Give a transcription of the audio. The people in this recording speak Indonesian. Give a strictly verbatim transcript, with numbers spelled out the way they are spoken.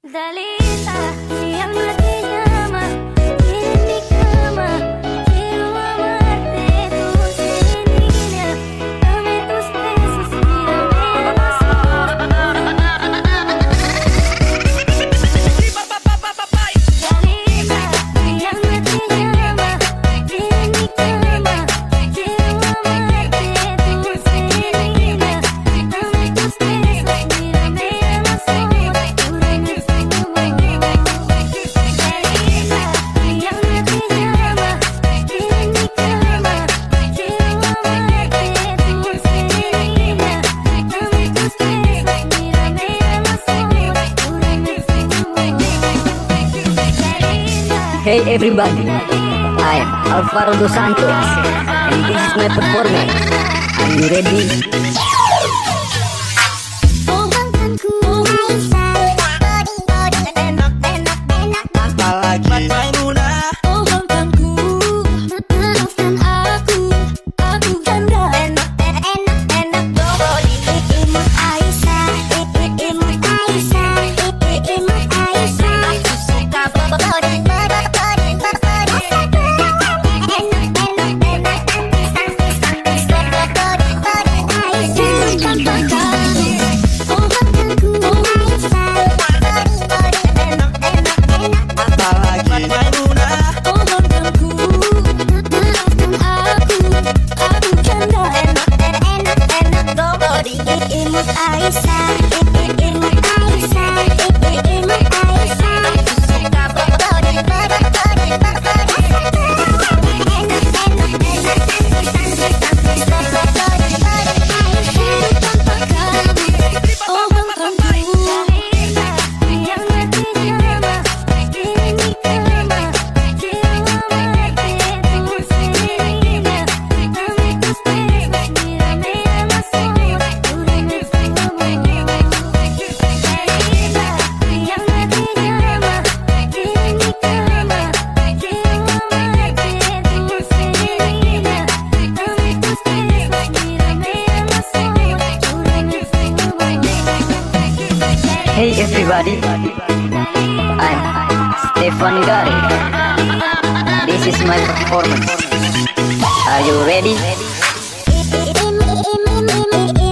Dalita yang mati llama, en mi cama, quiero amarte, dulce niña, dame tus besos, mírame a los ojos. Dalita yang mati llama, en mi cama, quiero amarte, dulce niña, dame tus besos, mírame a los ojos. Hey everybody, I'm Alvaro Dos Santos and this is my performance. Are you ready? Hey everybody, I'm Stefan Gari. This is my performance. Are you ready?